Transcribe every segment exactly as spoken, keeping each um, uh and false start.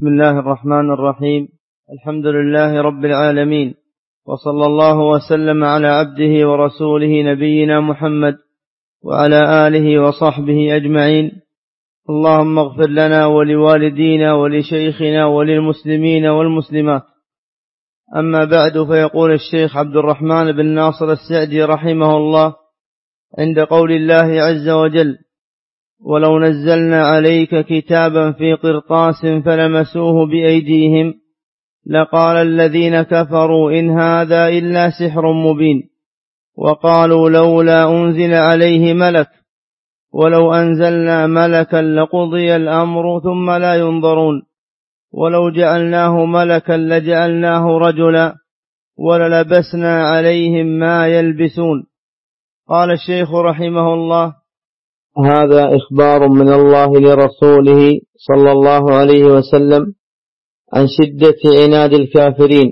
بسم الله الرحمن الرحيم. الحمد لله رب العالمين، وصلى الله وسلم على عبده ورسوله نبينا محمد وعلى آله وصحبه أجمعين. اللهم اغفر لنا ولوالدينا ولشيخنا وللمسلمين والمسلمات. أما بعد، فيقول الشيخ عبد الرحمن بن ناصر السعدي رحمه الله عند قول الله عز وجل: ولو نزلنا عليك كتابا في قرطاس فلمسوه بأيديهم لقال الذين كفروا إن هذا إلا سحر مبين، وقالوا لولا أنزل عليه ملك، ولو أنزلنا ملكا لقضي الأمر ثم لا ينظرون، ولو جعلناه ملكا لجعلناه رجلا وللبسنا عليهم ما يلبسون. قال الشيخ رحمه الله: هذا إخبار من الله لرسوله صلى الله عليه وسلم عن شدة عناد الكافرين،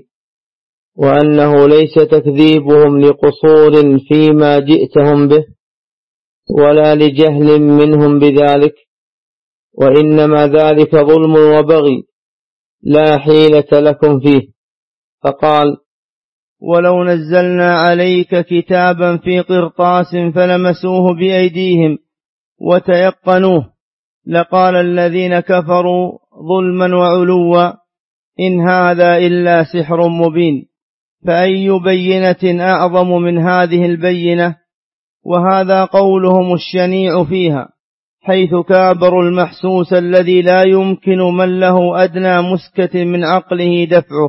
وأنه ليس تكذيبهم لقصور فيما جئتهم به ولا لجهل منهم بذلك، وإنما ذلك ظلم وبغي لا حيلة لكم فيه. فقال: ولو نزلنا عليك كتابا في قرطاس فلمسوه بأيديهم وتيقنوه لقال الذين كفروا ظلما وعلوا إن هذا إلا سحر مبين. فأي بينة أعظم من هذه البينة؟ وهذا قولهم الشنيع فيها، حيث كابروا المحسوس الذي لا يمكن من له أدنى مسكة من عقله دفعه.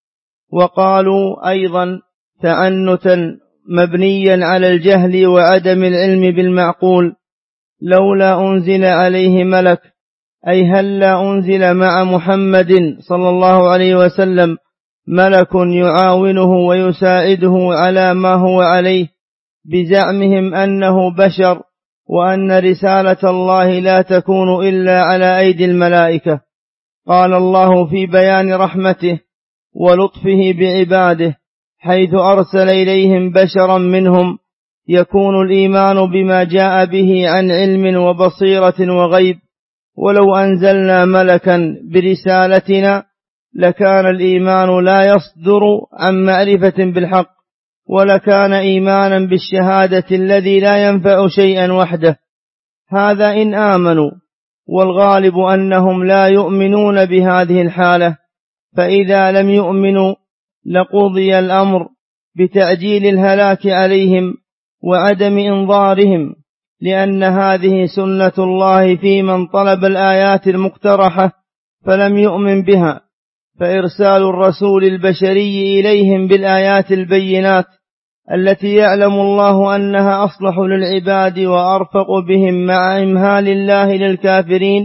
وقالوا أيضا تعنتا مبنيا على الجهل وعدم العلم بالمعقول: لولا أنزل عليه ملك، أي هل لا أنزل مع محمد صلى الله عليه وسلم ملك يعاونه ويساعده على ما هو عليه، بزعمهم أنه بشر وأن رسالة الله لا تكون إلا على أيدي الملائكة. قال الله في بيان رحمته ولطفه بعباده حيث أرسل إليهم بشرا منهم يكون الإيمان بما جاء به عن علم وبصيرة وغيب: ولو أنزلنا ملكا برسالتنا لكان الإيمان لا يصدر عن معرفة بالحق، ولكان إيمانا بالشهادة الذي لا ينفع شيئا وحده. هذا إن آمنوا، والغالب أنهم لا يؤمنون بهذه الحالة، فإذا لم يؤمنوا لقضي الأمر بتعجيل الهلاك عليهم وعدم إنظارهم، لأن هذه سنة الله في من طلب الآيات المقترحة فلم يؤمن بها، فإرسال الرسول البشري إليهم بالآيات البينات التي يعلم الله أنها أصلح للعباد وأرفق بهم مع إمهال الله للكافرين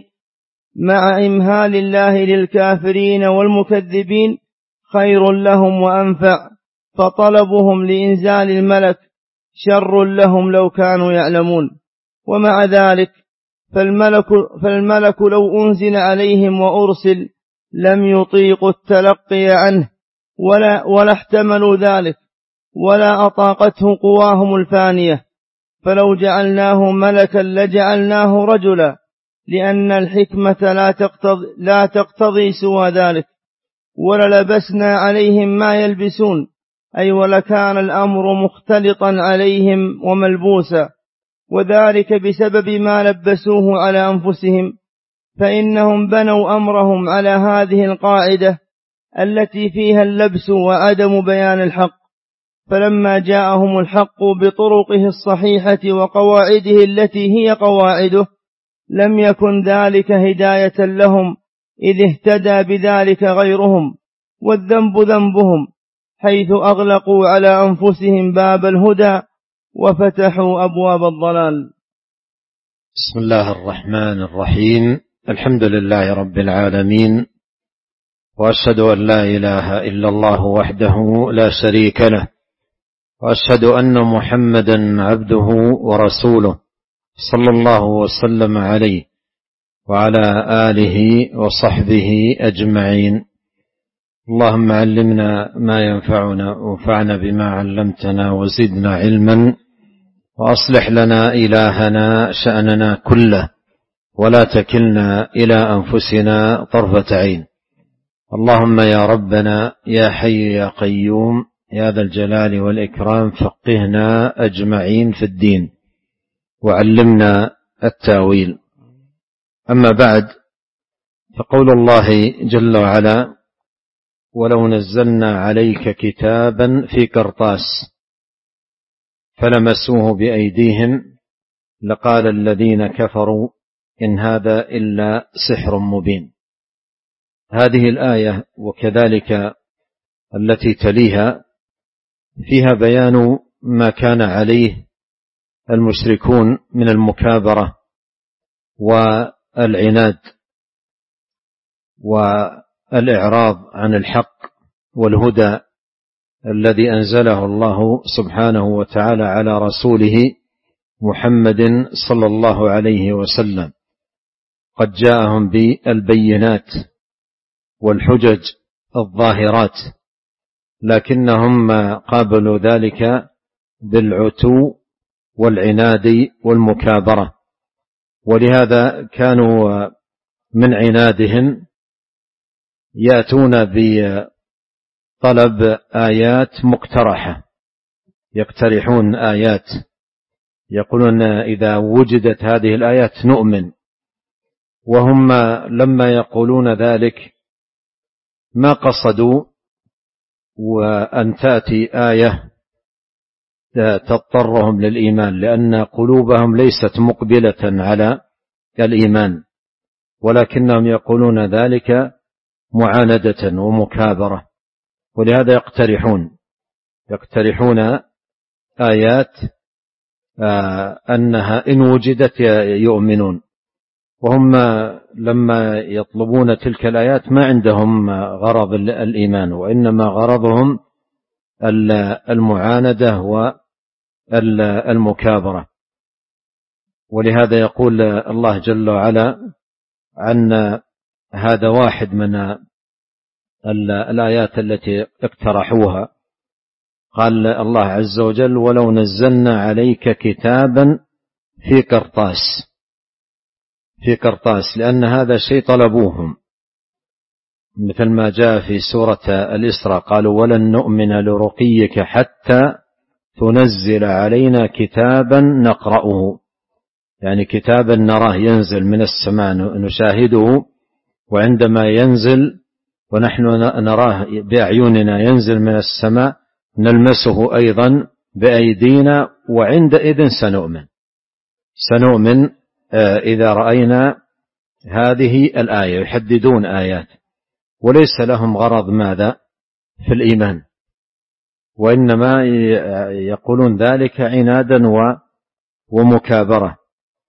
مع إمهال الله للكافرين والمكذبين خير لهم وأنفع، فطلبهم لإنزال الملك شر لهم لو كانوا يعلمون. ومع ذلك فالملك, فالملك لو أنزل عليهم وأرسل لم يطيقوا التلقي عنه ولا, ولا احتملوا ذلك ولا أطاقته قواهم الفانية، فلو جعلناه ملكا لجعلناه رجلا، لأن الحكمة لا تقتضي, لا تقتضي سوى ذلك. وللبسنا عليهم ما يلبسون، أي ولكان الأمر مختلطا عليهم وملبوسا، وذلك بسبب ما لبسوه على أنفسهم، فإنهم بنوا أمرهم على هذه القاعدة التي فيها اللبس وعدم بيان الحق. فلما جاءهم الحق بطرقه الصحيحة وقواعده التي هي قواعده لم يكن ذلك هداية لهم، إذ اهتدى بذلك غيرهم، والذنب ذنبهم، حيث أغلقوا على أنفسهم باب الهدى وفتحوا أبواب الضلال. بسم الله الرحمن الرحيم. الحمد لله رب العالمين، وأشهد أن لا إله إلا الله وحده لا شريك له، وأشهد أن محمدا عبده ورسوله صلى الله وسلم عليه وعلى آله وصحبه أجمعين. اللهم علمنا ما ينفعنا وانفعنا بما علمتنا وزدنا علما، وأصلح لنا إلهنا شأننا كله، ولا تكلنا إلى أنفسنا طرفة عين. اللهم يا ربنا يا حي يا قيوم يا ذا الجلال والإكرام فقهنا أجمعين في الدين وعلمنا التاويل. أما بعد، فقول الله جل وعلا: ولو نزلنا عليك كتابا في قرطاس فلمسوه بأيديهم لقال الذين كفروا إن هذا إلا سحر مبين. هذه الآية وكذلك التي تليها فيها بيان ما كان عليه المشركون من المكابرة والعناد والإعراض عن الحق والهدى الذي أنزله الله سبحانه وتعالى على رسوله محمد صلى الله عليه وسلم. قد جاءهم بالبينات والحجج الظاهرات، لكنهم قابلوا ذلك بالعتو والعناد والمكابرة، ولهذا كانوا من عنادهم يأتون بطلب آيات مقترحة، يقترحون آيات، يقولون إذا وجدت هذه الآيات نؤمن. وهم لما يقولون ذلك ما قصدوا وأن تأتي آية تضطرهم للإيمان، لأن قلوبهم ليست مقبلة على الإيمان، ولكنهم يقولون ذلك معاندة ومكابرة، ولهذا يقترحون يقترحون آيات أنها إن وجدت يؤمنون. وهم لما يطلبون تلك الآيات ما عندهم غرض الإيمان، وإنما غرضهم المعاندة والمكابرة. ولهذا يقول الله جل وعلا عن هذا واحد من الآيات التي اقترحوها، قال الله عز وجل: ولو نزلنا عليك كتابا في قرطاس في قرطاس لأن هذا شيء طلبوهم، مثل ما جاء في سورة الإسراء قالوا: ولن نؤمن لرقيك حتى تنزل علينا كتابا نقرأه، يعني كتابا نراه ينزل من السماء نشاهده، وعندما ينزل ونحن نراه بأعيننا ينزل من السماء نلمسه أيضا بأيدينا، وعندئذ سنؤمن سنؤمن إذا رأينا هذه الآية. يحددون آيات وليس لهم غرض ماذا في الإيمان، وإنما يقولون ذلك عنادا ومكابرة.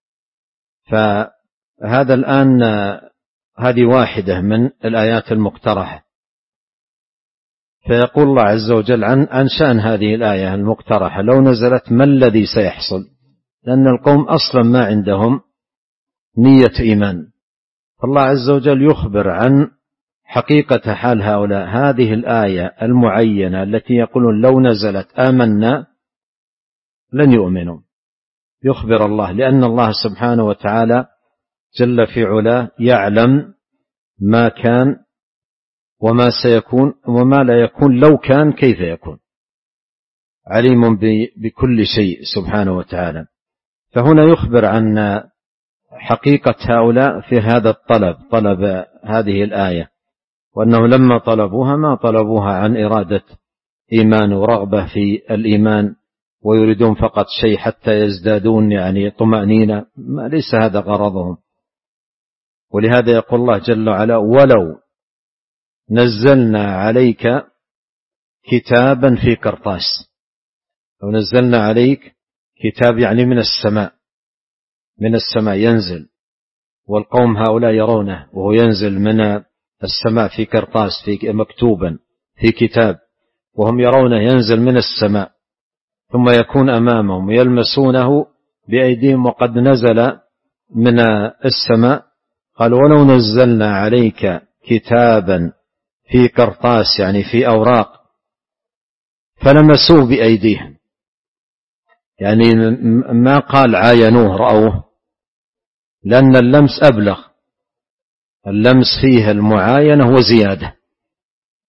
فهذا الآن هذه واحدة من الآيات المقترحة. فيقول الله عز وجل عن عن شأن هذه الآية المقترحة: لو نزلت ما الذي سيحصل؟ لأن القوم أصلا ما عندهم نية إيمان. فالله عز وجل يخبر عن حقيقة حال هؤلاء. هذه الآية المعينة التي يقولون لو نزلت آمنا لن يؤمنوا، يخبر الله، لأن الله سبحانه وتعالى جل في علاه يعلم ما كان وما سيكون وما لا يكون، لو كان كيف يكون، عليم بكل شيء سبحانه وتعالى. فهنا يخبر عن حقيقة هؤلاء في هذا الطلب، طلب هذه الآية، وأنه لما طلبوها ما طلبوها عن إرادة إيمان ورغبة في الإيمان ويريدون فقط شيء حتى يزدادون يعني طمأنينة، ما ليس هذا غرضهم. ولهذا يقول الله جل وعلا: ولو نزلنا عليك كتابا في قرطاس. لو نزلنا عليك كتاب يعني من السماء، من السماء ينزل، والقوم هؤلاء يرونه وهو ينزل من السماء في قرطاس، في مكتوبا في كتاب، وهم يرونه ينزل من السماء ثم يكون أمامهم يلمسونه بأيديهم وقد نزل من السماء. قال: ولو نزلنا عليك كتابا في قرطاس يعني في أوراق فلمسوه بأيديهم، يعني ما قال عاينوه رأوه، لأن اللمس أبلغ، اللمس فيه المعاينة وزيادة،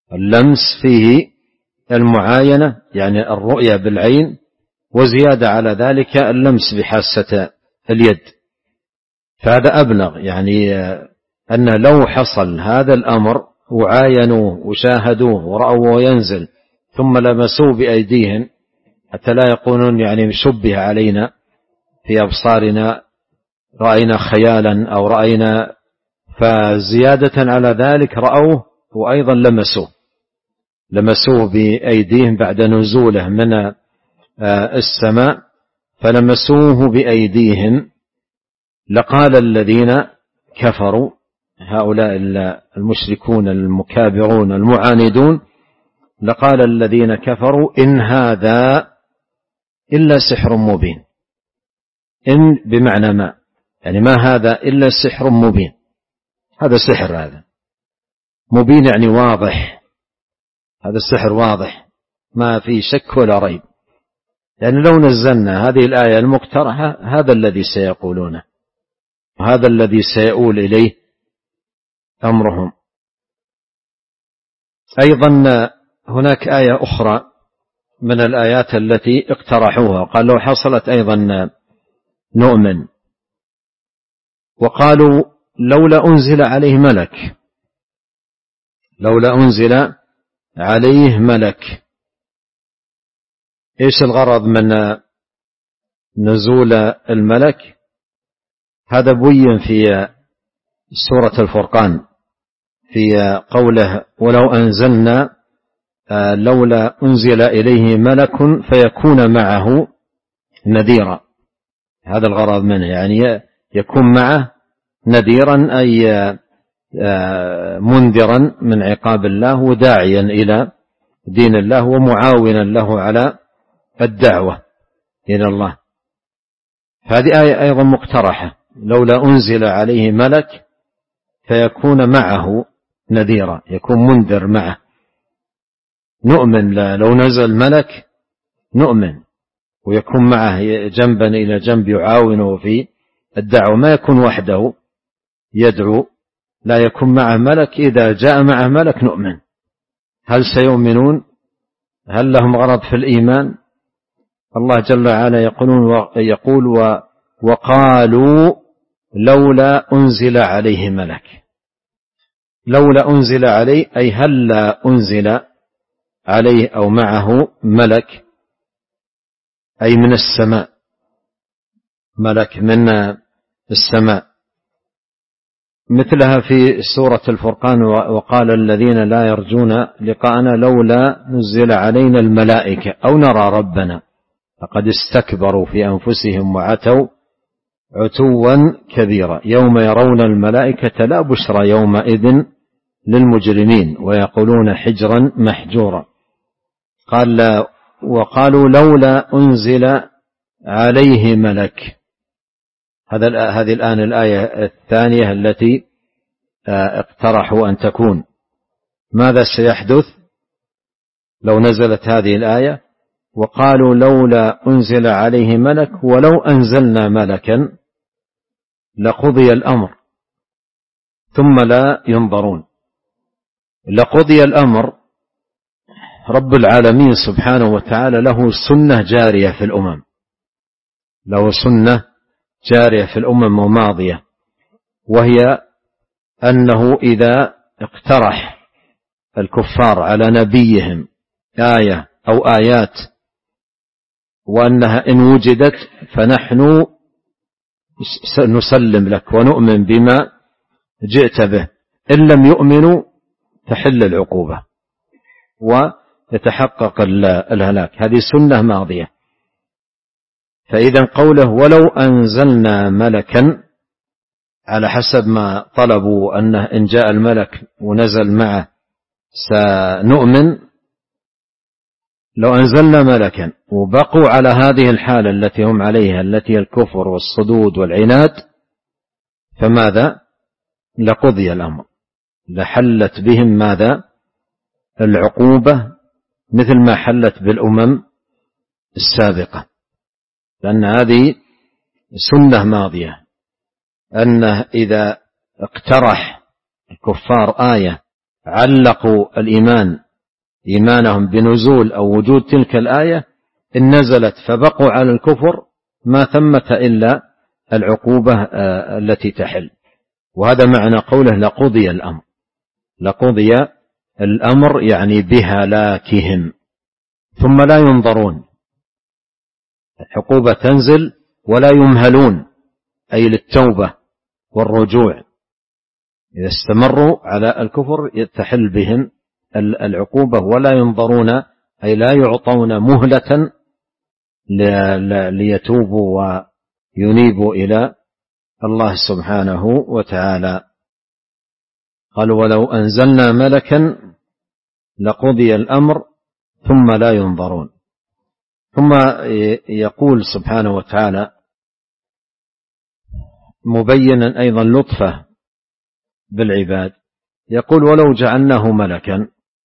اللمس فيه المعاينة يعني الرؤية بالعين، وزيادة على ذلك اللمس بحاسة اليد، فهذا أبلغ، يعني أن لو حصل هذا الأمر وعاينوه وشاهدوه ورأوه ينزل ثم لمسوه بأيديهم حتى لا يقولون يعني شبه علينا في أبصارنا رأينا خيالا أو رأينا، فزيادة على ذلك رأوه وأيضا لمسوه لمسوه بأيديهم بعد نزوله من السماء، فلمسوه بأيديهم لقال الذين كفروا، هؤلاء المشركون المكابرون المعاندون، لقال الذين كفروا إن هذا إلا سحر مبين. إن بمعنى ما، يعني ما هذا إلا سحر مبين، هذا سحر، هذا مبين يعني واضح، هذا السحر واضح ما في شك ولا ريب، يعني لو نزلنا هذه الآية المقترحة هذا الذي سيقولونه وهذا الذي سيؤول إليه أمرهم. أيضا هناك آية أخرى من الآيات التي اقترحوها، قال لو حصلت أيضا نؤمن، وقالوا لولا أنزل عليه ملك، لولا أنزل عليه ملك. إيش الغرض من نزول الملك؟ هذا بين في سورة الفرقان في قوله ولو أنزلنا لولا أنزل إليه ملك فيكون معه نذيرا، هذا الغرض منه، يعني يكون معه نذيرا أي منذرا من عقاب الله وداعيا إلى دين الله ومعاونا له على الدعوة إلى الله. هذه آية أيضا مقترحة، لولا أنزل عليه ملك فيكون معه نذيرا، يكون منذر معه. نؤمن لو نزل ملك نؤمن ويكون معه جنبا إلى جنب يعاونه في الدعوة، ما يكون وحده يدعو، لا يكون معه ملك، إذا جاء معه ملك نؤمن. هل سيؤمنون؟ هل لهم غرض في الإيمان؟ الله جل وعلا يقولون يقول وقالوا لولا أنزل عليه ملك، لولا أنزل عليه أي هل لا أنزل عليه أو معه ملك، أي من السماء، ملك من السماء، مثلها في سورة الفرقان وقال الذين لا يرجون لقاءنا لولا نزل علينا الملائكة أو نرى ربنا فقد استكبروا في أنفسهم وعتوا عتوا كبيرا يوم يرون الملائكة لا بشرى يومئذ للمجرمين ويقولون حجرا محجورا. قال وقالوا لولا أنزل عليه ملك، هذا هذه الآن الآية الثانية التي اقترحوا أن تكون. ماذا سيحدث لو نزلت هذه الآية؟ وقالوا لولا أنزل عليه ملك ولو أنزلنا ملكا لقضي الأمر ثم لا ينظرون. لقضي الأمر، رب العالمين سبحانه وتعالى له سنة جارية في الأمم، له سنة جارية في الأمم وماضية، وهي أنه إذا اقترح الكفار على نبيهم آية أو آيات وأنها إن وجدت فنحن نسلم لك ونؤمن بما جئت به، إن لم يؤمنوا تحل العقوبة ويتحقق الهلاك. هذه سنة ماضية. فإذا قوله ولو أنزلنا ملكا على حسب ما طلبوا أنه إن جاء الملك ونزل معه سنؤمن، لو أنزلنا ملكا وبقوا على هذه الحالة التي هم عليها التي هي الكفر والصدود والعناد، فماذا؟ لقضي الأمر، لحلت بهم ماذا؟ العقوبة مثل ما حلت بالأمم السابقة، لأن هذه سنة ماضية، أنه إذا اقترح الكفار آية علقوا الإيمان إيمانهم بنزول أو وجود تلك الآية إن نزلت فبقوا على الكفر ما ثمة إلا العقوبة التي تحل. وهذا معنى قوله لقضي الأمر. لقضي الأمر يعني بهلاكهم ثم لا ينظرون. العقوبة تنزل ولا يمهلون، أي للتوبة والرجوع. إذا استمروا على الكفر تحل بهم العقوبة ولا ينظرون، أي لا يعطون مهلة ليتوبوا وينيبوا إلى الله سبحانه وتعالى. قال ولو أنزلنا ملكا لقضي الأمر ثم لا ينظرون. ثم يقول سبحانه وتعالى مبينا أيضا لطفه بالعباد، يقول ولو جعلناه ملكا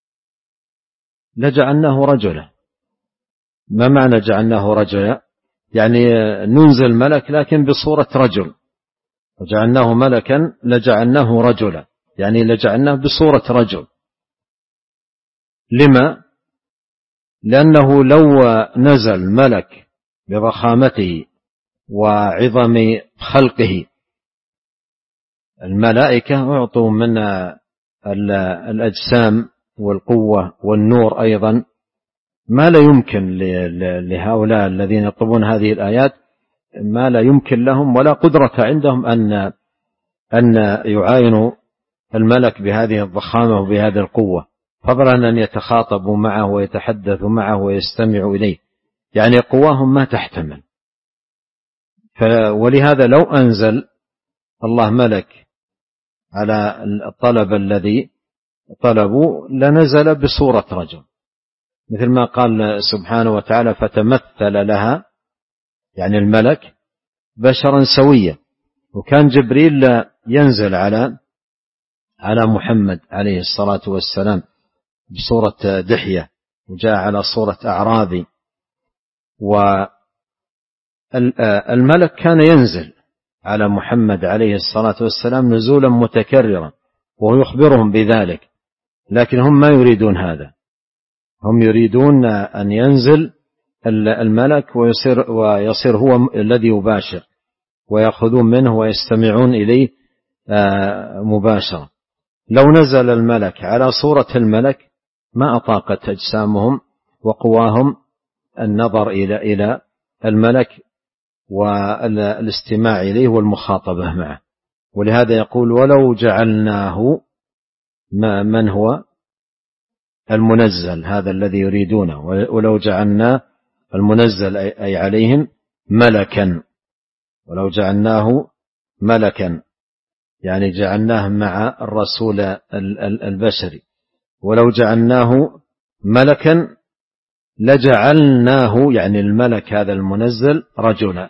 لجعلناه رجلا. ما معنى جعلناه رجلا؟ يعني ننزل ملك لكن بصورة رجل. وجعلناه ملكا لجعلناه رجلا، يعني لجعلناه بصورة رجل. لما؟ لأنه لو نزل ملك بضخامته وعظم خلقه، الملائكة أعطوا من الأجسام والقوة والنور أيضا ما لا يمكن لهؤلاء الذين يطلبون هذه الآيات، ما لا يمكن لهم ولا قدرة عندهم أن أن يعاينوا الملك بهذه الضخامة وبهذه القوة، فضلا أن يتخاطبوا معه ويتحدثوا معه ويستمعوا إليه، يعني قواهم ما تحتمل. ولهذا لو أنزل الله ملك على الطلب الذي طلبوا لنزل بصورة رجل، مثل ما قال سبحانه وتعالى فتمثل لها، يعني الملك بشرا سويا. وكان جبريل ينزل على على محمد عليه الصلاة والسلام بصورة دحية، وجاء على صورة أعرابي. والملك كان ينزل على محمد عليه الصلاة والسلام نزولا متكررا وهو يخبرهم بذلك، لكن هم ما يريدون هذا. هم يريدون أن ينزل الملك ويصير, ويصير هو الذي يباشر ويأخذون منه ويستمعون إليه مباشرة. لو نزل الملك على صورة الملك ما أطاقت أجسامهم وقواهم النظر إلى إلى الملك والاستماع إليه والمخاطبة معه. ولهذا يقول ولو جعلناه، ما من هو المنزل هذا الذي يريدونه، ولو جعلناه المنزل أي عليهم ملكا، ولو جعلناه ملكا يعني جعلناه مع الرسول البشري، ولو جعلناه ملكا لجعلناه يعني الملك هذا المنزل رجلا.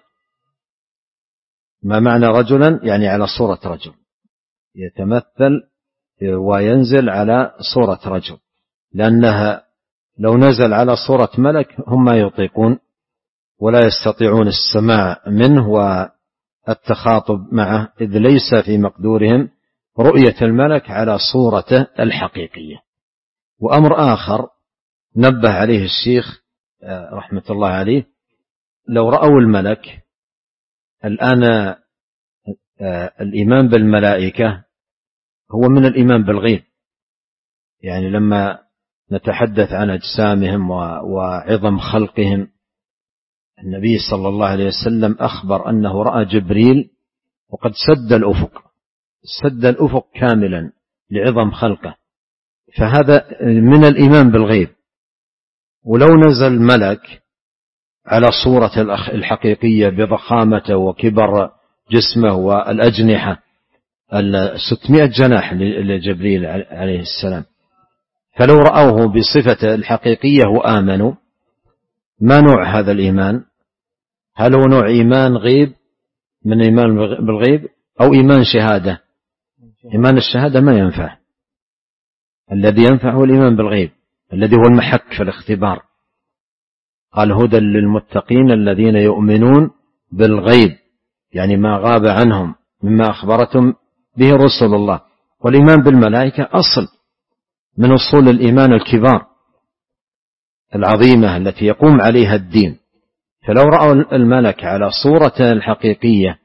ما معنى رجلا؟ يعني على صورة رجل، يتمثل وينزل على صورة رجل، لأنها لو نزل على صورة ملك هم ما يطيقون ولا يستطيعون السماع منه والتخاطب معه، إذ ليس في مقدورهم رؤية الملك على صورته الحقيقية. وأمر آخر نبه عليه الشيخ رحمة الله عليه، لو رأوا الملك الآن، الإيمان بالملائكة هو من الإيمان بالغيب، يعني لما نتحدث عن أجسامهم وعظم خلقهم، النبي صلى الله عليه وسلم أخبر أنه رأى جبريل وقد سد الأفق سد الأفق كاملا لعظم خلقه، فهذا من الإيمان بالغيب. ولو نزل ملك على صورة الحقيقية بضخامته وكبر جسمه والأجنحة ستمائة جناح لجبريل عليه السلام، فلو رأوه بصفته الحقيقية وآمنوا، ما نوع هذا الإيمان؟ هل هو نوع إيمان غيب من إيمان بالغيب أو إيمان شهادة؟ إيمان الشهادة ما ينفع، الذي ينفع هو الإيمان بالغيب الذي هو المحك في الاختبار. قال هدى للمتقين الذين يؤمنون بالغيب، يعني ما غاب عنهم مما أخبرتم به رسل الله. والإيمان بالملائكة أصل من أصول الإيمان الكبار العظيمة التي يقوم عليها الدين. فلو رأوا الملك على صورته الحقيقية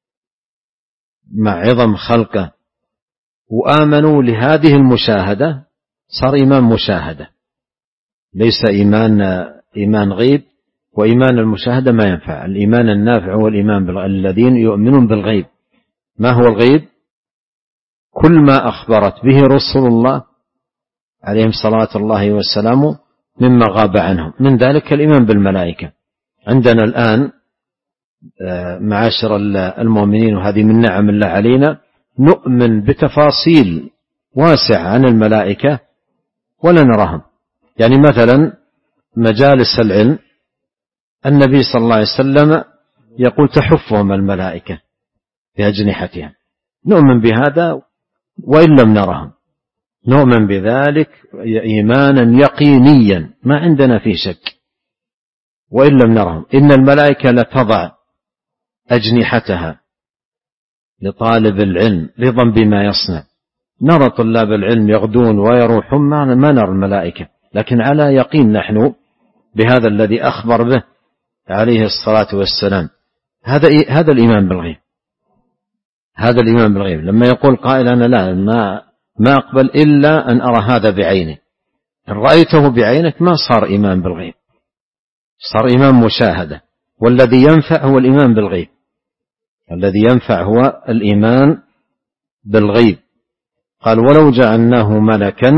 مع عظم خلقه وآمنوا لهذه المشاهدة صار إيمان مشاهدة، ليس إيمان إيمان غيب. وإيمان المشاهدة ما ينفع. الإيمان النافع هو الإيمان بالغيب، الذين يؤمنون بالغيب. ما هو الغيب؟ كل ما أخبرت به رسل الله عليهم صلاة الله والسلام مما غاب عنهم، من ذلك الإيمان بالملائكة. عندنا الآن معاشر المؤمنين، وهذه من نعم الله علينا، نؤمن بتفاصيل واسعة عن الملائكة ولا نراهم. يعني مثلا مجالس العلم النبي صلى الله عليه وسلم يقول تحفهم الملائكة بأجنحتها، نؤمن بهذا وإن لم نرهم، نؤمن بذلك إيمانا يقينيا ما عندنا فيه شك وإن لم نرهم. إن الملائكة لتضع أجنحتها لطالب العلم رضا بما يصنع. نرى طلاب العلم يغدون ويروحون ما نرى الملائكة، لكن على يقين نحن بهذا الذي أخبر به عليه الصلاة والسلام. هذا هذا الإيمان بالغيب، هذا الإيمان بالغيب. لما يقول قائل أنا لا ما ما أقبل إلا أن أرى هذا بعيني، إن رأيته بعينك ما صار إيمان بالغيب، صار إيمان مشاهدة. والذي ينفع هو الإيمان بالغيب، الذي ينفع هو الإيمان بالغيب. قال ولو جعلناه ملكا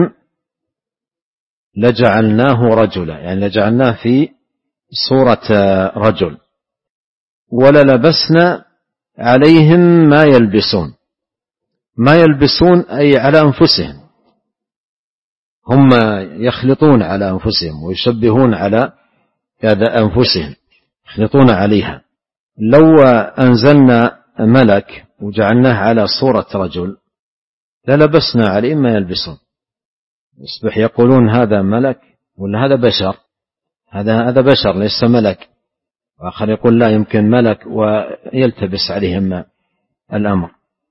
لجعلناه رجلا، يعني لجعلناه في صورة رجل، وللبسنا عليهم ما يلبسون. ما يلبسون أي على أنفسهم، هم يخلطون على أنفسهم ويشبهون على هذا أنفسهم، يخلطون عليها. لو أنزلنا ملك وجعلناه على صورة رجل للبسنا عليهم ما يلبسون، يصبح يقولون هذا ملك ولا هذا بشر، هذا هذا بشر ليس ملك، وآخر يقول لا يمكن ملك ويلتبس عليهم الأمر،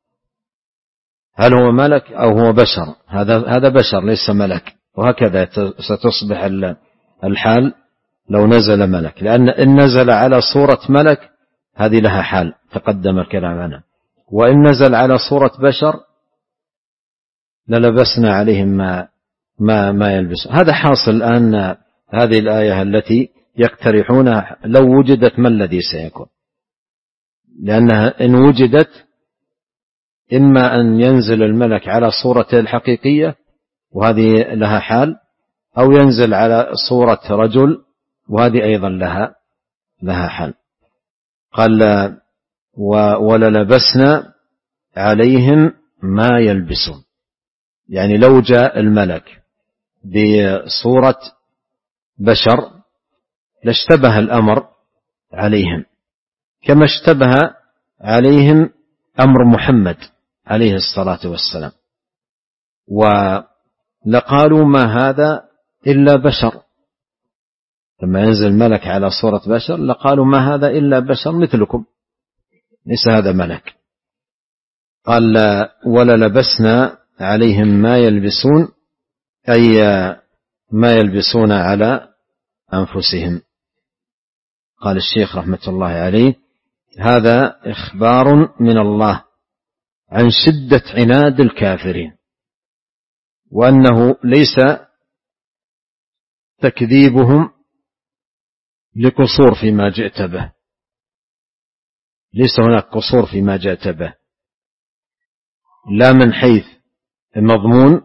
هل هو ملك أو هو بشر، هذا هذا بشر ليس ملك. وهكذا ستصبح الحال لو نزل ملك، لأن إن نزل على صورة ملك هذه لها حال تقدم الكلام عنها، وإن نزل على صورة بشر للبسنا عليهم ما ما ما يلبس. هذا حاصل الآن. هذه الآية التي يقترحونها لو وجدت ما الذي سيكون؟ لأنها إن وجدت إما أن ينزل الملك على صورته الحقيقية وهذه لها حال، أو ينزل على صورة رجل وهذه أيضا لها لها حال. قال وللبسنا عليهم ما يلبسون، يعني لو جاء الملك بصورة بشر لاشتبه الأمر عليهم كما اشتبه عليهم أمر محمد عليه الصلاة والسلام، ولقالوا ما هذا إلا بشر. لما ينزل ملك على صورة بشر لقالوا ما هذا إلا بشر مثلكم، ليس هذا ملك. قال وللبسنا عليهم ما يلبسون، أي ما يلبسون على أنفسهم. قال الشيخ رحمة الله عليه هذا إخبار من الله عن شدة عناد الكافرين، وأنه ليس تكذيبهم لقصور فيما جئت به، ليس هناك قصور فيما جئت به، لا من حيث المضمون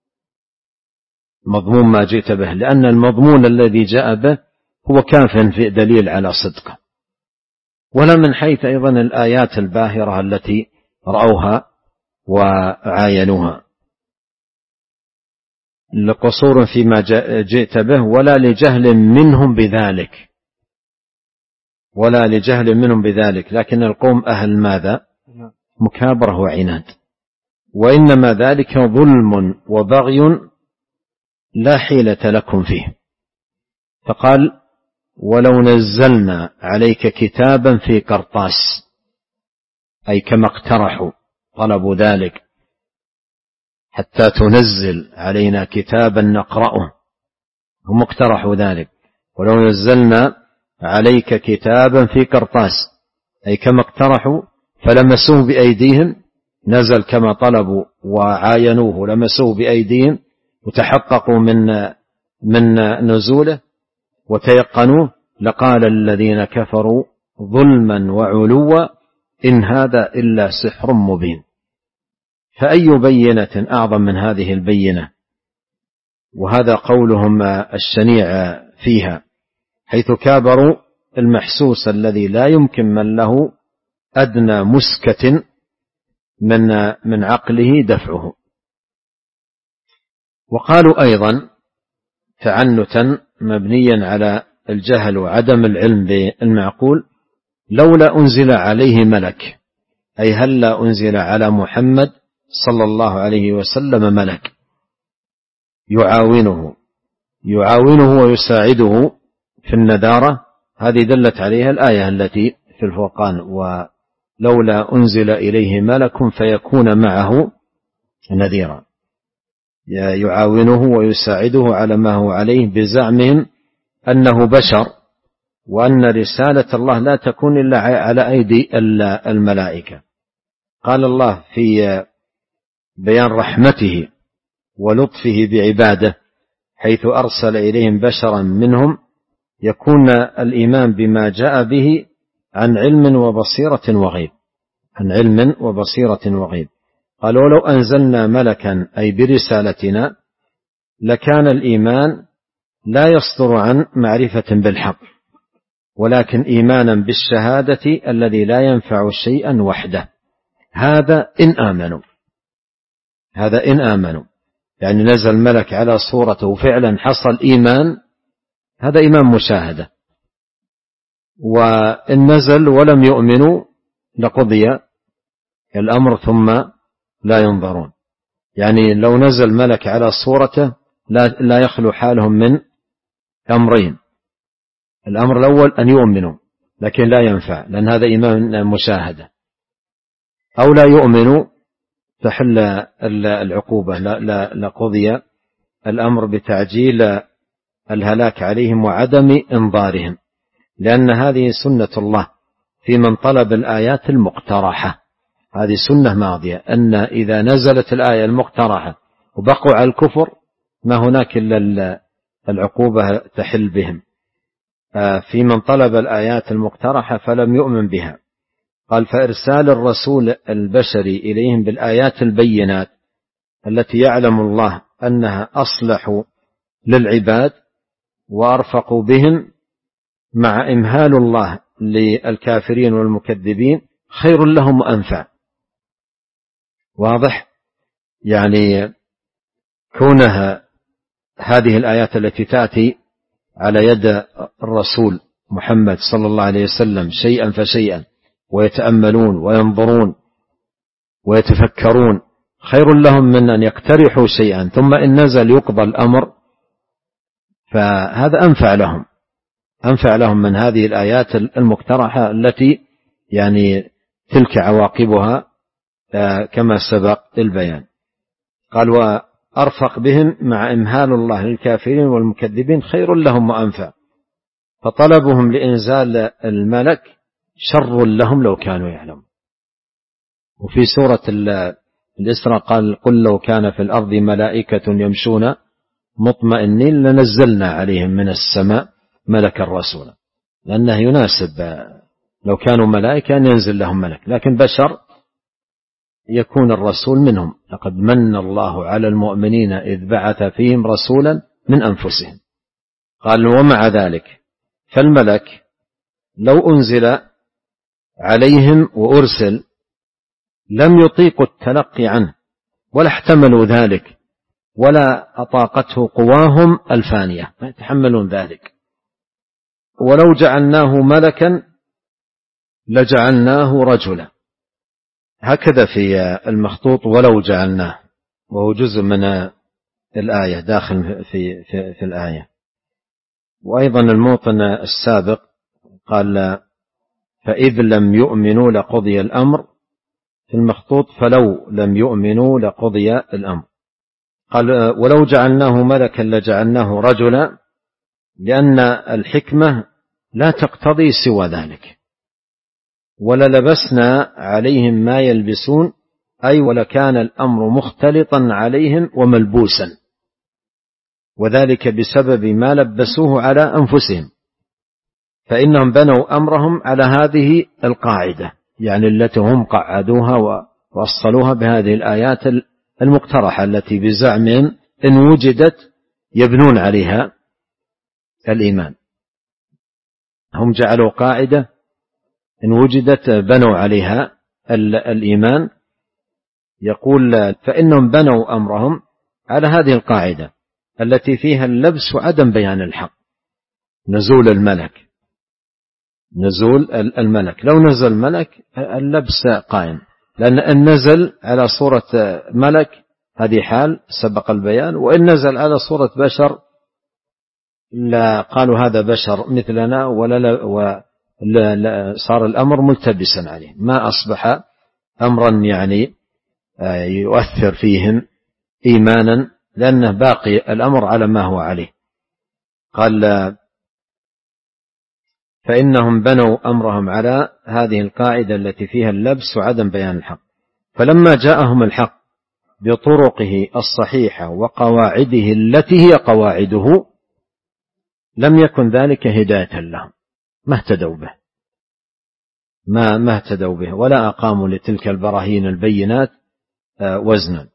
مضمون ما جئت به، لأن المضمون الذي جاء به هو كاف في دليل على صدقه، ولا من حيث أيضا الآيات الباهرة التي رأوها وعاينوها، لقصور فيما جئت به ولا لجهل منهم بذلك، ولا لجهل منهم بذلك، لكن القوم أهل ماذا؟ مكابرة وعناد، وإنما ذلك ظلم وبغي لا حيلة لكم فيه. فقال ولو نزلنا عليك كتابا في قرطاس، أي كما اقترحوا طلبوا ذلك، حتى تنزل علينا كتابا نقرأه. هم اقترحوا ذلك، ولو نزلنا عليك كتابا في قرطاس، أي كما اقترحوا فلمسوه بأيديهم، نزل كما طلبوا وعاينوه لمسوه بأيديهم وتحققوا من من نزوله وتيقنوه، لقال الذين كفروا ظلما وعلوا إن هذا إلا سحر مبين. فأي بينة أعظم من هذه البينة؟ وهذا قولهم الشنيع فيها، حيث كابروا المحسوس الذي لا يمكن من له أدنى مسكة من من عقله دفعه. وقالوا أيضا تعنتا مبنيا على الجهل وعدم العلم بالمعقول: لولا أنزل عليه ملك، أي هل لا أنزل على محمد صلى الله عليه وسلم ملك يعاونه يعاونه ويساعده في النذارة. هذه دلت عليها الآية التي في الفرقان: ولولا أنزل إليه ملك فيكون معه نذيرا. يعاونه ويساعده على ما هو عليه بزعمهم أنه بشر، وأن رسالة الله لا تكون إلا على أيدي الملائكة. قال الله في بيان رحمته ولطفه بعباده حيث أرسل إليهم بشرا منهم يكون الإيمان بما جاء به عن علم وبصيرة وغيب عن علم وبصيرة وغيب قال: ولو أنزلنا ملكا أي برسالتنا لكان الإيمان لا يصدر عن معرفة بالحق، ولكن إيمانا بالشهادة الذي لا ينفع شيئا وحده. هذا إن آمنوا هذا إن آمنوا يعني نزل ملك على صورته وفعلا حصل إيمان، هذا إيمان مشاهدة. وإن نزل ولم يؤمنوا لقضي الأمر ثم لا ينظرون. يعني لو نزل ملك على صورته لا يخلو حالهم من أمرين: الأمر الأول أن يؤمنوا لكن لا ينفع لأن هذا إيمان مشاهدة، أو لا يؤمنوا تحل العقوبة، لقضي الأمر بتعجيل الهلاك عليهم وعدم إنظارهم، لأن هذه سنة الله في من طلب الآيات المقترحة. هذه سنة ماضية، أن إذا نزلت الآية المقترحة وبقوا على الكفر ما هناك إلا العقوبة تحل بهم. في من طلب الآيات المقترحة فلم يؤمن بها. قال: فإرسال الرسول البشري إليهم بالآيات البينات التي يعلم الله أنها أصلح للعباد وأرفق بهم، مع إمهال الله للكافرين والمكذبين، خير لهم وأنفع. واضح؟ يعني كونها هذه الآيات التي تأتي على يد الرسول محمد صلى الله عليه وسلم شيئا فشيئا ويتأملون وينظرون ويتفكرون، خير لهم من أن يقترحوا شيئا ثم إن نزل يقضى الأمر، فهذا أنفع لهم أنفع لهم من هذه الآيات المقترحة التي يعني تلك عواقبها كما سبق البيان. قال: وأرفق بهم مع إمهال الله للكافرين والمكذبين خير لهم وأنفع. فطلبهم لإنزال الملك شر لهم لو كانوا يعلمون. وفي سورة الإسراء قال: قل لو كان في الأرض ملائكة يمشون مطمئنين لنزلنا عليهم من السماء ملكا رسولا، لأنه يناسب لو كانوا ملائكة أن ينزل لهم ملك، لكن بشر يكون الرسول منهم. لقد من الله على المؤمنين إذ بعث فيهم رسولا من أنفسهم. قال: ومع ذلك فالملك لو أنزل عليهم وأرسل لم يطيقوا التلقي عنه ولا احتملوا ذلك ولا أطاقته قواهم الفانية، ما يتحملون ذلك. ولو جعلناه ملكا لجعلناه رجلا، هكذا في المخطوط ولو جعلناه، وهو جزء من الآية داخل في, في, في الآية. وأيضا الموطن السابق قال: فإذ لم يؤمنوا لقضي الأمر، في المخطوط فلو لم يؤمنوا لقضي الأمر. قال ولو جعلناه ملكا لجعلناه رجلا، لأن الحكمة لا تقتضي سوى ذلك. وللبسنا عليهم ما يلبسون، أي ولكان الأمر مختلطا عليهم وملبوسا، وذلك بسبب ما لبسوه على أنفسهم، فإنهم بنوا أمرهم على هذه القاعدة، يعني التي هم قعدوها ووصلوها بهذه الآيات المقترحة التي بزعمهم إن وجدت يبنون عليها الإيمان. هم جعلوا قاعدة إن وجدت بنوا عليها الإيمان. يقول فإنهم بنوا أمرهم على هذه القاعدة التي فيها اللبس وعدم بيان الحق. نزول الملك، نزول الملك، لو نزل الملك اللبس قائم، لأن إن نزل على صورة ملك هذه حال سبق البيان، وإن نزل على صورة بشر لا قالوا هذا بشر مثلنا ولا ولا صار الأمر ملتبسا عليه، ما أصبح أمرا يعني يؤثر فيهم إيمانا، لأنه باقي الأمر على ما هو عليه. قال فإنهم بنوا أمرهم على هذه القاعدة التي فيها اللبس وعدم بيان الحق، فلما جاءهم الحق بطرقه الصحيحة وقواعده التي هي قواعده لم يكن ذلك هداية لهم، ما اهتدوا به ما ما اهتدوا به ولا أقاموا لتلك البراهين البينات وزنا،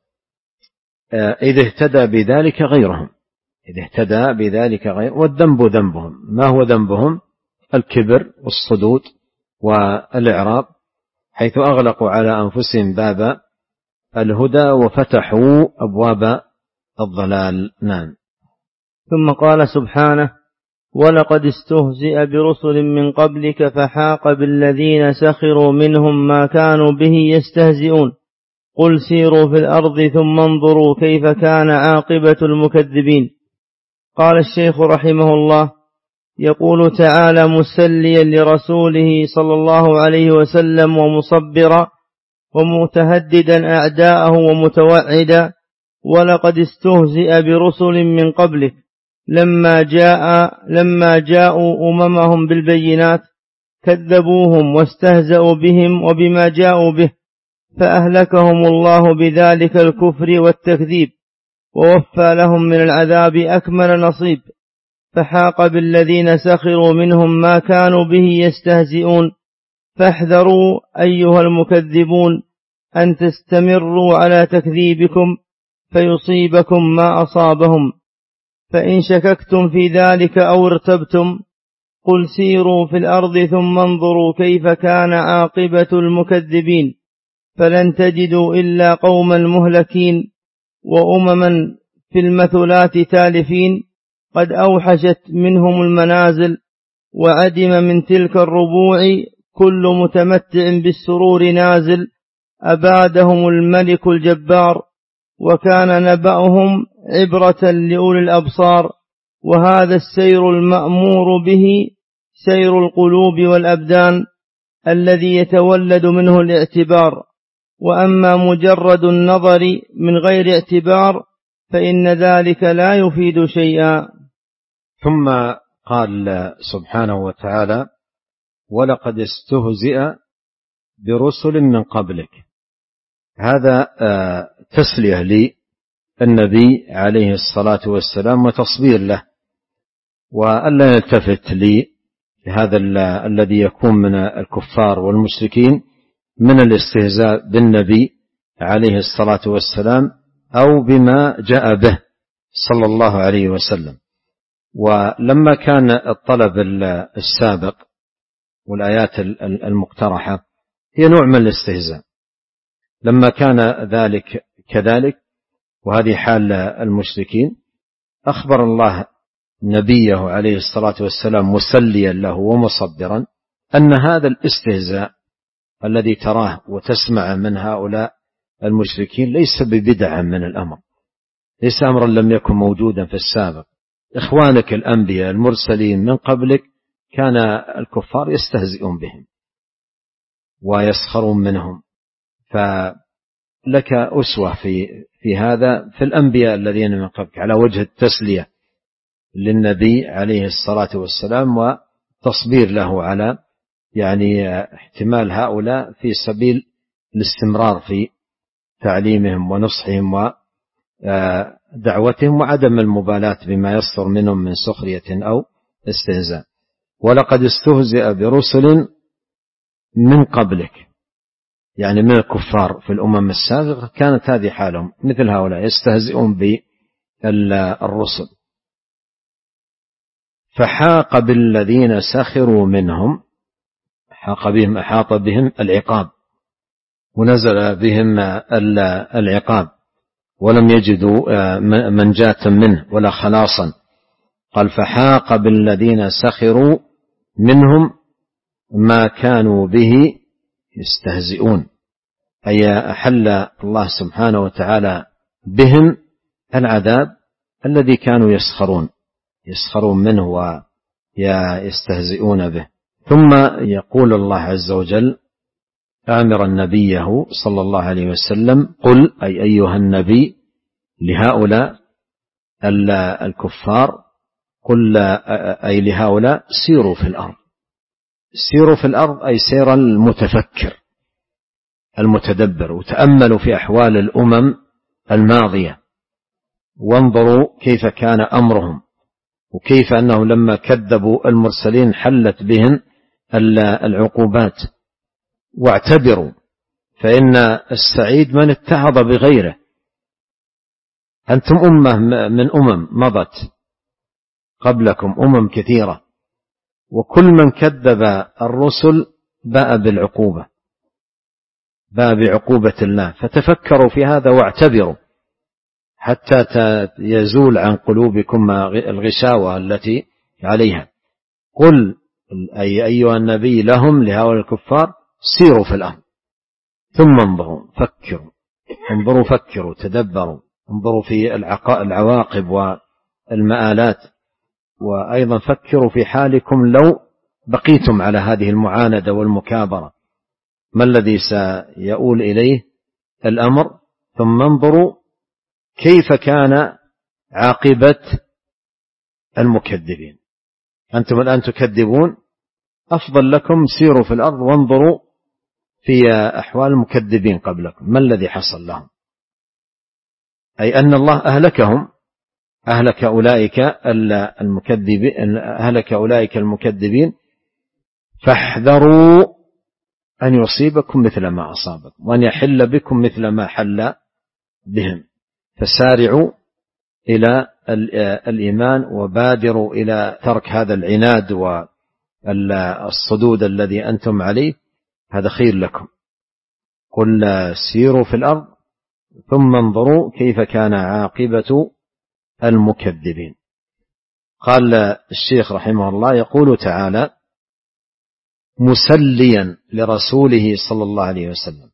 إذ اهتدى بذلك غيرهم، إذ اهتدى بذلك غير. والذنب ذنبهم، ما هو ذنبهم؟ الكبر والصدود والإعراض، حيث أغلقوا على أنفسهم باب الهدى وفتحوا أبواب الضلال. نعم. ثم قال سبحانه: ولقد استهزئ برسل من قبلك فحاق بالذين سخروا منهم ما كانوا به يستهزئون قل سيروا في الأرض ثم انظروا كيف كان عاقبة المكذبين. قال الشيخ رحمه الله: يقول تعالى مسليا لرسوله صلى الله عليه وسلم ومصبرا ومتهددا أعداءه ومتوعدا: ولقد استهزئ برسل من قبلك لما جاء لما جاءوا أممهم بالبينات كذبوهم واستهزأوا بهم وبما جاءوا به، فأهلكهم الله بذلك الكفر والتكذيب، ووفى لهم من العذاب أكمل نصيب. فحاق بالذين سخروا منهم ما كانوا به يستهزئون، فاحذروا أيها المكذبون أن تستمروا على تكذيبكم فيصيبكم ما أصابهم. فإن شككتم في ذلك أو ارتبتم قل سيروا في الأرض ثم انظروا كيف كان عاقبة المكذبين، فلن تجدوا إلا قوما مهلكين وأمما في المثلات تالفين قد أوحشت منهم المنازل، وعدم من تلك الربوع كل متمتع بالسرور نازل، أبادهم الملك الجبار، وكان نبأهم عبرة لأولي الأبصار. وهذا السير المأمور به سير القلوب والأبدان الذي يتولد منه الاعتبار، وأما مجرد النظر من غير اعتبار فإن ذلك لا يفيد شيئا. ثم قال سبحانه وتعالى: ولقد استهزئ برسل من قبلك. هذا تسلية للنبي عليه الصلاة والسلام وتصبير له، وألا يلتفت لهذا الذي يكون من الكفار والمشركين من الاستهزاء بالنبي عليه الصلاة والسلام أو بما جاء به صلى الله عليه وسلم. ولما كان الطلب السابق والآيات المقترحة هي نوع من الاستهزاء، لما كان ذلك كذلك وهذه حال المشركين، أخبر الله نبيه عليه الصلاة والسلام مسليا له ومصبرا أن هذا الاستهزاء الذي تراه وتسمع من هؤلاء المشركين ليس ببدعة من الأمر، ليس أمرا لم يكن موجودا في السابق. إخوانك الأنبياء المرسلين من قبلك كان الكفار يستهزئون بهم ويسخرون منهم، لك أسوة في في هذا في الأنبياء الذين من قبلك، على وجه التسلية للنبي عليه الصلاة والسلام وتصبير له على يعني احتمال هؤلاء في سبيل الاستمرار في تعليمهم ونصحهم ودعوتهم وعدم المبالاة بما يصدر منهم من سخرية أو استهزاء. ولقد استهزئ برسل من قبلك، يعني من الكفار في الأمم السابقة كانت هذه حالهم، مثل هؤلاء يستهزئون بالرسل. فحاق بالذين سخروا منهم، حاق بهم أحاط بهم العقاب ونزل بهم العقاب ولم يجدوا منجاة منه ولا خلاصا. قال فحاق بالذين سخروا منهم ما كانوا به يستهزئون، أي أحل الله سبحانه وتعالى بهم العذاب الذي كانوا يسخرون يسخرون منه ويستهزئون به. ثم يقول الله عز وجل آمرا نبيه صلى الله عليه وسلم قل أي أيها النبي لهؤلاء الكفار، قل أي لهؤلاء سيروا في الأرض. سيروا في الأرض أي سير المتفكر المتدبر، وتأملوا في أحوال الأمم الماضية وانظروا كيف كان أمرهم وكيف أنه لما كذبوا المرسلين حلت بهم العقوبات. واعتبروا، فإن السعيد من اتعظ بغيره. أنتم أمة من أمم مضت قبلكم، أمم كثيرة، وكل من كذب الرسل باء بالعقوبة باء بعقوبة الله. فتفكروا في هذا واعتبروا حتى يزول عن قلوبكم الغشاوة التي عليها. قل أي أيها النبي لهم لهؤلاء الكفار سيروا في الأرض ثم انظروا فكروا انظروا فكروا تدبروا انظروا في العواقب والمآلات، وأيضا فكروا في حالكم لو بقيتم على هذه المعاندة والمكابرة، ما الذي سيؤول إليه الأمر. ثم انظروا كيف كان عاقبة المكذبين. أنتم الآن تكذبون، أفضل لكم سيروا في الأرض وانظروا في أحوال المكذبين قبلكم ما الذي حصل لهم، أي أن الله أهلكهم أهلك أولئك المكذبين أهلك أولئك المكذبين فاحذروا أن يصيبكم مثل ما أصابكم وأن يحل بكم مثل ما حل بهم. فسارعوا إلى الإيمان وبادروا إلى ترك هذا العناد والصدود الذي أنتم عليه، هذا خير لكم. قل سيروا في الأرض ثم انظروا كيف كان عاقبة المكذبين. قال الشيخ رحمه الله يقول تعالى مسليا لرسوله صلى الله عليه وسلم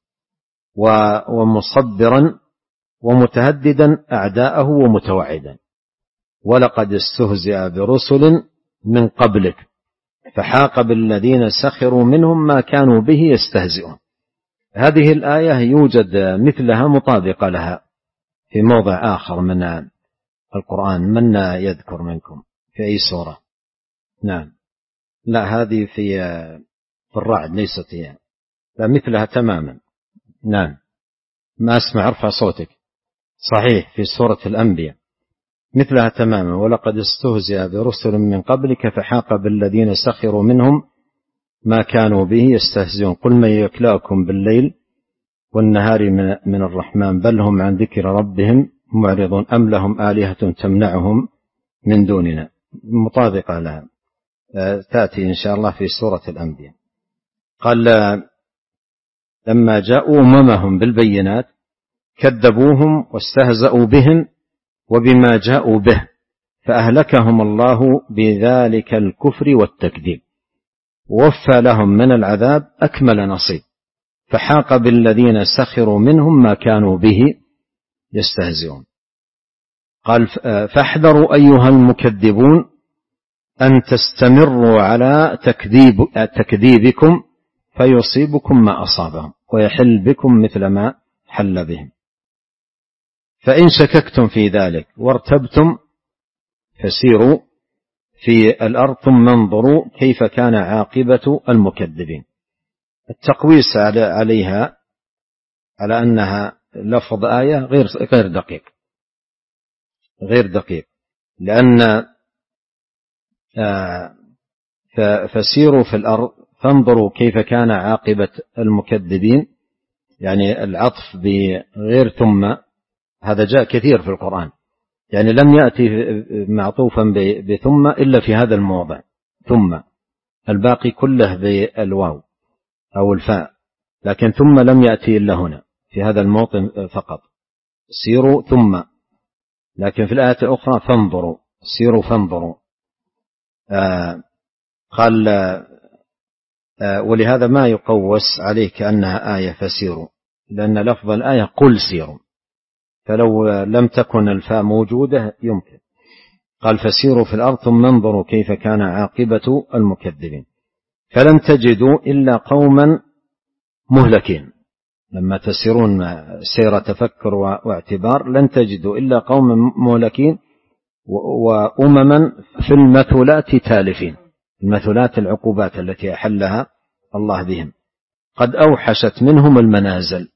ومصبرا ومتهددا أعداءه ومتوعدا ولقد استهزئ برسل من قبلك فحاق بالذين سخروا منهم ما كانوا به يستهزئون. هذه الآية يوجد مثلها مطابقة لها في موضع آخر من القرآن. من يذكر منكم في أي سورة؟ نعم، لا هذه في في الرعد ليست هي، لا مثلها تماما. نعم، ما أسمع، ارفع صوتك. صحيح، في سورة الأنبياء مثلها تماما. ولقد استهزئ برسل من قبلك فحاق بالذين سخروا منهم ما كانوا به يستهزئون قل من يكلأكم بالليل والنهار من الرحمن بل هم عن ذكر ربهم معرضون أم لهم آلهة تمنعهم من دوننا. مطابقة لها تأتي إن شاء الله في سورة الأنبياء. قال لما جاءوا أممهم بالبينات كذبوهم واستهزأوا بهم وبما جاءوا به فأهلكهم الله بذلك الكفر والتكذيب ووفى لهم من العذاب أكمل نصيب فحاق بالذين سخروا منهم ما كانوا به يستهزئون. قال فاحذروا أيها المكذبون أن تستمروا على تكذيب تكذيبكم فيصيبكم ما أصابهم ويحل بكم مثل ما حل بهم. فإن شككتم في ذلك وارتبتم فسيروا في الأرض ثم انظروا كيف كان عاقبة المكذبين. التقويس عليها على أنها لفظ آية غير غير دقيق غير دقيق لأن فسيروا في الأرض فانظروا كيف كان عاقبة المكذبين، يعني العطف بغير ثم هذا جاء كثير في القرآن، يعني لم يأتي معطوفا بثم إلا في هذا الموضع، ثم الباقي كله بالواو أو الفاء، لكن ثم لم يأتي إلا هنا في هذا الموطن فقط. سيروا ثم، لكن في الآية الأخرى فانظروا، سيروا فانظروا. آه قال آه ولهذا ما يقوس عليه كأنها آية فسيروا، لأن لفظ الآية قل سيروا، فلو لم تكن الفاء موجودة يمكن. قال فسيروا في الأرض ثم انظروا كيف كان عاقبة المكذبين فلن تجدوا إلا قوما مهلكين. لما تسيرون سير تفكر واعتبار لن تجدوا إلا قوما مهلكين وأمما في المثلات تالفين، المثلات العقوبات التي أحلها الله بهم، قد أوحشت منهم المنازل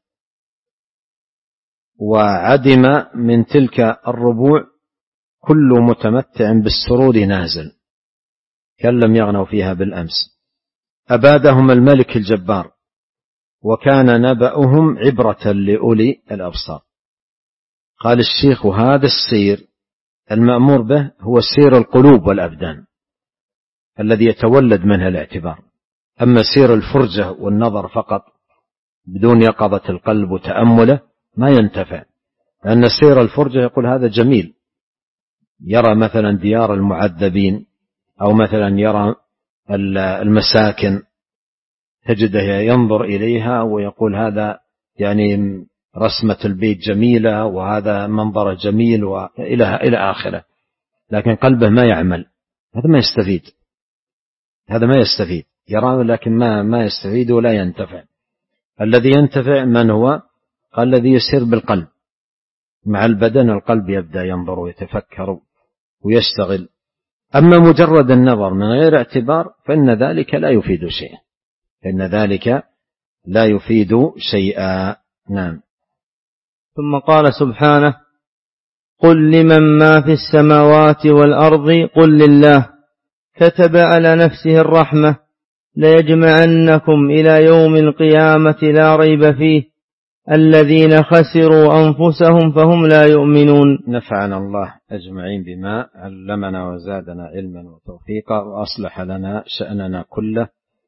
وعدم من تلك الربوع كل متمتع بالسرور نازل كان لم يغنوا فيها بالأمس. أبادهم الملك الجبار وكان نبأهم عبرة لأولي الأبصار. قال الشيخ هذا السير المأمور به هو سير القلوب والأبدان الذي يتولد منها الاعتبار، أما سير الفرجة والنظر فقط بدون يقظة القلب وتأمله ما ينتفع، لأن سير الفرجة يقول هذا جميل، يرى مثلا ديار المعذبين أو مثلا يرى المساكن تجده ينظر إليها ويقول هذا يعني رسمة البيت جميلة وهذا منظر جميل وإلى إلى آخره، لكن قلبه ما يعمل، هذا ما يستفيد، هذا ما يستفيد، يرى لكن ما ما يستفيد ولا ينتفع. الذي ينتفع من هو؟ قال الذي يسير بالقلب مع البدن، القلب يبدأ ينظر ويتفكر ويشتغل. أما مجرد النظر من غير اعتبار فإن ذلك لا يفيد شيئا، فإن ذلك لا يفيد شيئا. نعم. ثم قال سبحانه قل لمن ما في السماوات والأرض قل لله كتب على نفسه الرحمة ليجمعنكم إلى يوم القيامة لا ريب فيه الذين خسروا أنفسهم فهم لا يؤمنون. نفعنا الله أجمعين بما علمنا وزادنا علما وتوفيقا وأصلح لنا شأننا كله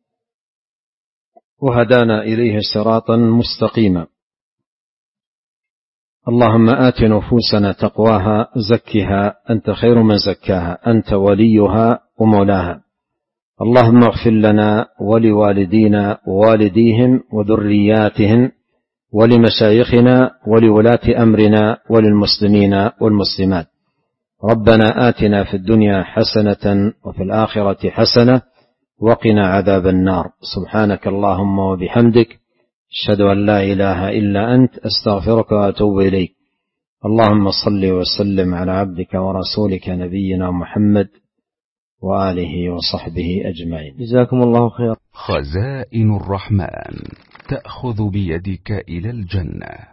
وهدانا إليه صراطا مستقيما. اللهم آت نفوسنا تقواها زكها أنت خير من زكاها أنت وليها ومولاها. اللهم اغفر لنا ولوالدينا ووالديهم وذرياتهم ولمشايخنا ولولاة أمرنا وللمسلمين والمسلمات. ربنا آتنا في الدنيا حسنة وفي الآخرة حسنة وقنا عذاب النار. سبحانك اللهم وبحمدك أشهد أن لا إله إلا أنت أستغفرك وأتوب إليك. اللهم صل وسلم على عبدك ورسولك نبينا محمد وآله وصحبه أجمعين. جزاكم الله خير. خزائن الرحمن تأخذ بيدك إلى الجنة.